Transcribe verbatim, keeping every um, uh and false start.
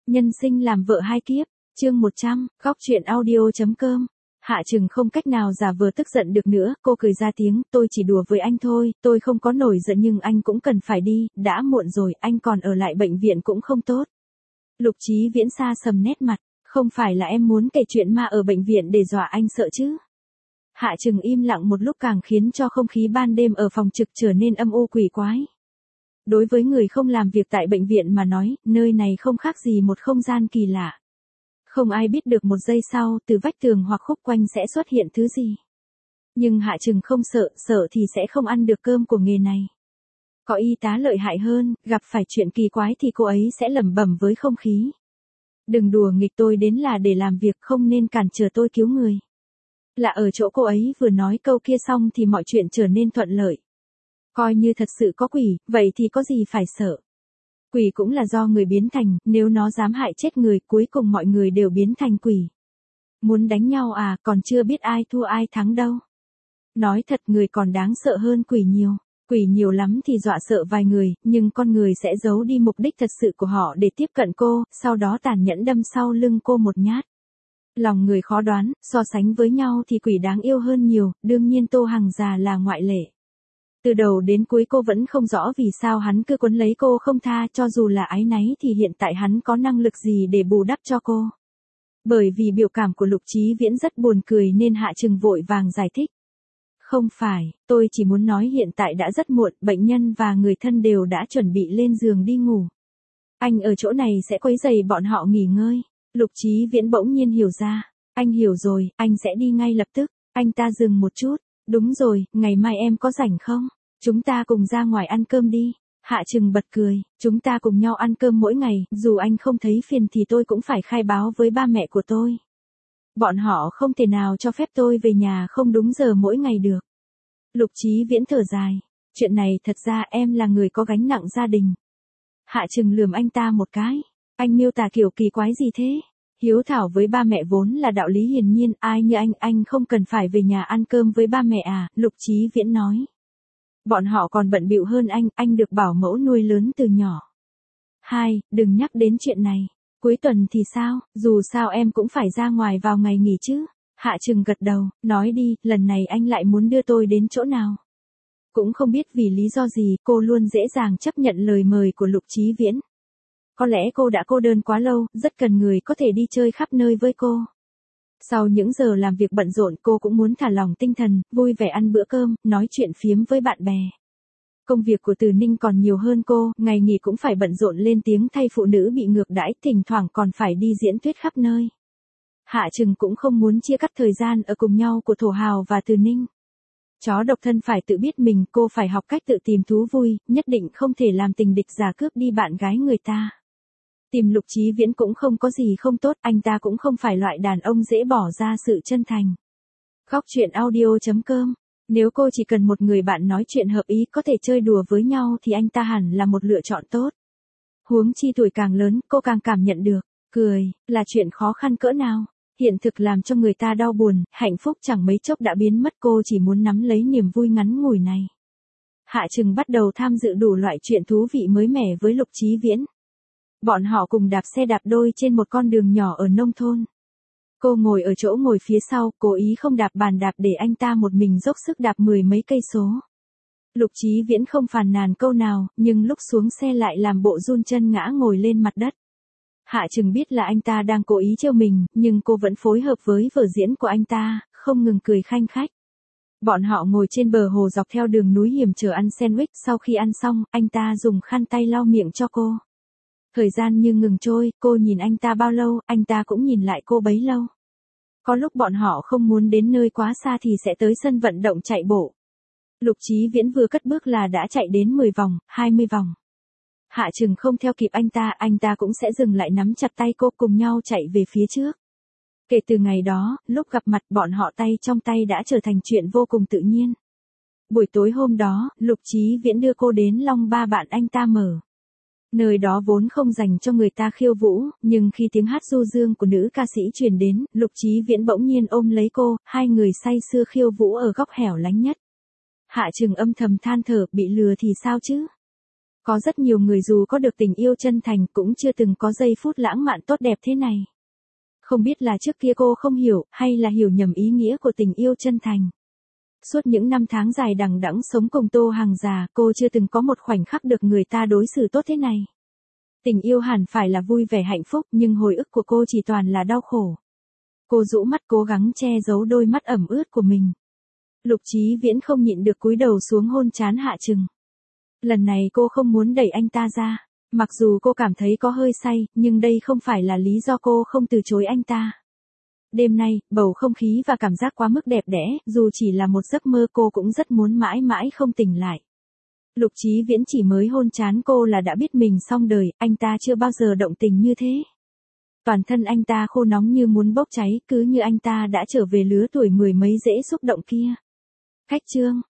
Nhân sinh làm vợ hai kiếp, chương một trăm, góc truyện audio.com. Hạ Trừng không cách nào giả vờ tức giận được nữa, cô cười ra tiếng, tôi chỉ đùa với anh thôi, tôi không có nổi giận nhưng anh cũng cần phải đi, đã muộn rồi, anh còn ở lại bệnh viện cũng không tốt. Lục Chí Viễn xa sầm nét mặt, không phải là em muốn kể chuyện ma ở bệnh viện để dọa anh sợ chứ. Hạ Trừng im lặng một lúc càng khiến cho không khí ban đêm ở phòng trực trở nên âm u quỷ quái. Đối với người không làm việc tại bệnh viện mà nói, nơi này không khác gì một không gian kỳ lạ. Không ai biết được một giây sau, từ vách tường hoặc khúc quanh sẽ xuất hiện thứ gì. Nhưng Hạ Trừng không sợ, sợ thì sẽ không ăn được cơm của nghề này. Có y tá lợi hại hơn, gặp phải chuyện kỳ quái thì cô ấy sẽ lẩm bẩm với không khí. Đừng đùa nghịch, tôi đến là để làm việc, không nên cản trở tôi cứu người. Là ở chỗ cô ấy vừa nói câu kia xong thì mọi chuyện trở nên thuận lợi. Coi như thật sự có quỷ, vậy thì có gì phải sợ. Quỷ cũng là do người biến thành, nếu nó dám hại chết người, cuối cùng mọi người đều biến thành quỷ. Muốn đánh nhau à, còn chưa biết ai thua ai thắng đâu. Nói thật, người còn đáng sợ hơn quỷ nhiều. Quỷ nhiều lắm thì dọa sợ vài người, nhưng con người sẽ giấu đi mục đích thật sự của họ để tiếp cận cô, sau đó tàn nhẫn đâm sau lưng cô một nhát. Lòng người khó đoán, so sánh với nhau thì quỷ đáng yêu hơn nhiều, đương nhiên Tô Hằng già là ngoại lệ. Từ đầu đến cuối cô vẫn không rõ vì sao hắn cứ quấn lấy cô không tha, cho dù là áy náy thì hiện tại hắn có năng lực gì để bù đắp cho cô. Bởi vì biểu cảm của Lục Chí Viễn rất buồn cười nên Hạ Trừng vội vàng giải thích. Không phải, tôi chỉ muốn nói hiện tại đã rất muộn, bệnh nhân và người thân đều đã chuẩn bị lên giường đi ngủ. Anh ở chỗ này sẽ quấy rầy bọn họ nghỉ ngơi. Lục Chí Viễn bỗng nhiên hiểu ra. Anh hiểu rồi, anh sẽ đi ngay lập tức. Anh ta dừng một chút. Đúng rồi, ngày mai em có rảnh không? Chúng ta cùng ra ngoài ăn cơm đi. Hạ Trừng bật cười, chúng ta cùng nhau ăn cơm mỗi ngày, dù anh không thấy phiền thì tôi cũng phải khai báo với ba mẹ của tôi. Bọn họ không thể nào cho phép tôi về nhà không đúng giờ mỗi ngày được. Lục Chí Viễn thở dài, chuyện này thật ra em là người có gánh nặng gia đình. Hạ Trừng lườm anh ta một cái, anh miêu tả kiểu kỳ quái gì thế? Hiếu thảo với ba mẹ vốn là đạo lý hiển nhiên, ai như anh, anh không cần phải về nhà ăn cơm với ba mẹ à, Lục Chí Viễn nói. Bọn họ còn bận bịu hơn anh, anh được bảo mẫu nuôi lớn từ nhỏ. Hai, đừng nhắc đến chuyện này. Cuối tuần thì sao, dù sao em cũng phải ra ngoài vào ngày nghỉ chứ. Hạ Trừng gật đầu, nói đi, lần này anh lại muốn đưa tôi đến chỗ nào. Cũng không biết vì lý do gì, cô luôn dễ dàng chấp nhận lời mời của Lục Chí Viễn. Có lẽ cô đã cô đơn quá lâu, rất cần người có thể đi chơi khắp nơi với cô. Sau những giờ làm việc bận rộn, cô cũng muốn thả lỏng tinh thần, vui vẻ ăn bữa cơm, nói chuyện phiếm với bạn bè. Công việc của Từ Ninh còn nhiều hơn cô, ngày nghỉ cũng phải bận rộn lên tiếng thay phụ nữ bị ngược đãi, thỉnh thoảng còn phải đi diễn thuyết khắp nơi. Hạ Trừng cũng không muốn chia cắt thời gian ở cùng nhau của Thổ Hào và Từ Ninh. Chó độc thân phải tự biết mình, cô phải học cách tự tìm thú vui, nhất định không thể làm tình địch giả cướp đi bạn gái người ta. Tìm Lục Chí Viễn cũng không có gì không tốt, anh ta cũng không phải loại đàn ông dễ bỏ ra sự chân thành. Góc truyện audio.com. Nếu cô chỉ cần một người bạn nói chuyện hợp ý có thể chơi đùa với nhau thì anh ta hẳn là một lựa chọn tốt. Huống chi tuổi càng lớn, cô càng cảm nhận được, cười, là chuyện khó khăn cỡ nào. Hiện thực làm cho người ta đau buồn, hạnh phúc chẳng mấy chốc đã biến mất, cô chỉ muốn nắm lấy niềm vui ngắn ngủi này. Hạ Trừng bắt đầu tham dự đủ loại chuyện thú vị mới mẻ với Lục Chí Viễn. Bọn họ cùng đạp xe đạp đôi trên một con đường nhỏ ở nông thôn. Cô ngồi ở chỗ ngồi phía sau, cố ý không đạp bàn đạp để anh ta một mình dốc sức đạp mười mấy cây số. Lục Chí Viễn không phàn nàn câu nào, nhưng lúc xuống xe lại làm bộ run chân ngã ngồi lên mặt đất. Hạ Trừng biết là anh ta đang cố ý trêu mình, nhưng cô vẫn phối hợp với vở diễn của anh ta, không ngừng cười khanh khách. Bọn họ ngồi trên bờ hồ dọc theo đường núi hiểm trở ăn sandwich, sau khi ăn xong, anh ta dùng khăn tay lau miệng cho cô. Thời gian như ngừng trôi, cô nhìn anh ta bao lâu, anh ta cũng nhìn lại cô bấy lâu. Có lúc bọn họ không muốn đến nơi quá xa thì sẽ tới sân vận động chạy bộ. Lục Chí Viễn vừa cất bước là đã chạy đến mười vòng, hai mươi vòng. Hạ Trừng không theo kịp anh ta, anh ta cũng sẽ dừng lại nắm chặt tay cô cùng nhau chạy về phía trước. Kể từ ngày đó, lúc gặp mặt bọn họ tay trong tay đã trở thành chuyện vô cùng tự nhiên. Buổi tối hôm đó, Lục Chí Viễn đưa cô đến Long Ba bạn anh ta mở. Nơi đó vốn không dành cho người ta khiêu vũ, nhưng khi tiếng hát du dương của nữ ca sĩ truyền đến, Lục Chí Viễn bỗng nhiên ôm lấy cô, hai người say sưa khiêu vũ ở góc hẻo lánh nhất. Hạ Trừng âm thầm than thở, bị lừa thì sao chứ? Có rất nhiều người dù có được tình yêu chân thành cũng chưa từng có giây phút lãng mạn tốt đẹp thế này. Không biết là trước kia cô không hiểu, hay là hiểu nhầm ý nghĩa của tình yêu chân thành. Suốt những năm tháng dài đằng đẵng sống cùng Tô Hằng già, cô chưa từng có một khoảnh khắc được người ta đối xử tốt thế này. Tình yêu hẳn phải là vui vẻ hạnh phúc, nhưng hồi ức của cô chỉ toàn là đau khổ. Cô rũ mắt cố gắng che giấu đôi mắt ẩm ướt của mình. Lục Chí Viễn không nhịn được cúi đầu xuống hôn trán Hạ Trừng. Lần này cô không muốn đẩy anh ta ra. Mặc dù cô cảm thấy có hơi say, nhưng đây không phải là lý do cô không từ chối anh ta. Đêm nay, bầu không khí và cảm giác quá mức đẹp đẽ, dù chỉ là một giấc mơ cô cũng rất muốn mãi mãi không tỉnh lại. Lục Chí Viễn chỉ mới hôn trán cô là đã biết mình xong đời, anh ta chưa bao giờ động tình như thế. Toàn thân anh ta khô nóng như muốn bốc cháy, cứ như anh ta đã trở về lứa tuổi mười mấy dễ xúc động kia. Khách trương,